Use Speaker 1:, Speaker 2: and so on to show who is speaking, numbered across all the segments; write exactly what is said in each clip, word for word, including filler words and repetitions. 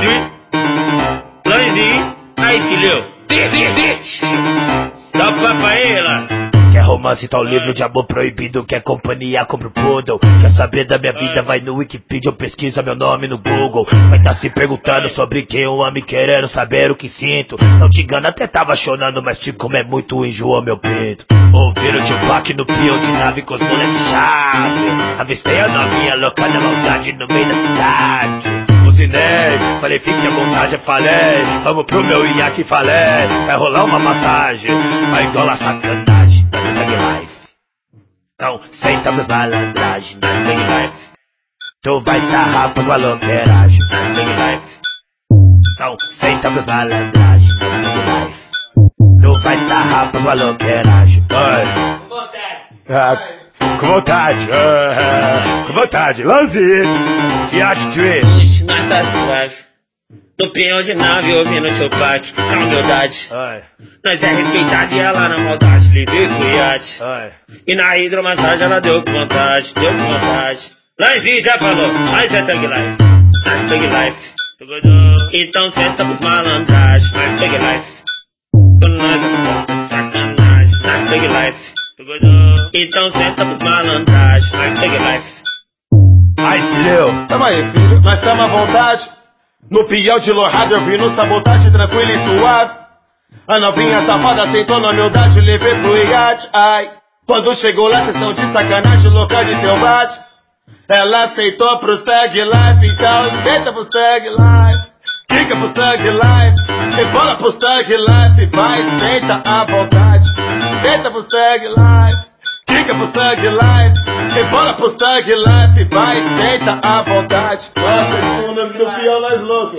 Speaker 1: Lanzinho, Lanzinho, aí se leu. Bitch, dá o papo aí, lá.
Speaker 2: Quer romance, tá o livro de amor proibido. Quer companhia, compra o poodle. Quer saber da minha vida, vai no Wikipedia ou pesquisa meu nome no Google. Vai tá se perguntando sobre quem eu amo e querendo saber o que sinto. Não te engano, até tava chorando, mas te como é muito enjoa meu peito. Ouviram o Tupac no peão de nave com os moleques chave. Avistei a novinha louca na maldade no meio da cidade. Buzinei, falei fique à vontade, falei. Vamos pro meu iate, falei. Vai rolar uma massagem, vai igual sacanagem. Life. Então senta pros malandragem nas Thug Life. Tu vai sarrar pros maloqueiragem nas Thug Life. Então senta pros malandragem nas Thug Life. Tu vai sarrar pros maloqueiragem.
Speaker 1: Com vontade.
Speaker 2: Ah, com vontade. Ah, com vontade. Lanzinho. E acho
Speaker 1: Ixi, nós tá suave. No pinhão de nave ouvindo o Tupac, na humildade.
Speaker 2: Ai.
Speaker 1: Nós é respeitado e ela na maldade, levei pro iate.
Speaker 2: Ai.
Speaker 1: E na hidromassagem ela deu com vontade, deu com vontade. Lanzinho já falou, nós é Thug Life, nós Thug Life. Então senta pros malandragem, nós Thug Life. Com nós é de sacanagem, nós Thug Life. Então senta pros malandragem, nós Thug Life.
Speaker 2: Ai, filho.
Speaker 3: Tamo aí, filho, nós tamo à vontade. No pião de lorrado eu vi no sabotagem tranquilo e suave. A novinha safada sentou na humildade, levei pro iate. Ai, quando chegou lá sessão de sacanagem, louca de selvagem. Ela aceitou pro Thug Life, então senta pro Thug Life. Fica pro Thug Life, rebola pro Thug Life. Vai, senta à vontade, senta pro Thug Life. Fica pro Thug Life, rebola pro Thug Life. Vai, senta à vontade. Nossa, no pião nós loucos.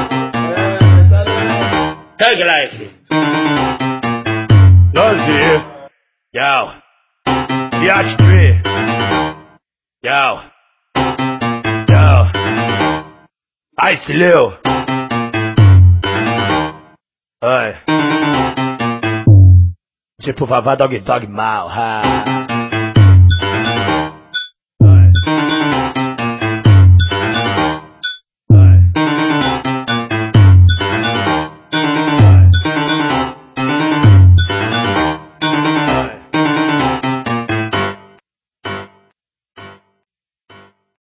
Speaker 3: É, tá ligado.
Speaker 1: Thug Life.
Speaker 2: Lanzinho. Yo. Yacht tree. Yo. Yo. Ai, se leu. Ai. Tipo Vavá Dog Dog Mal, ha.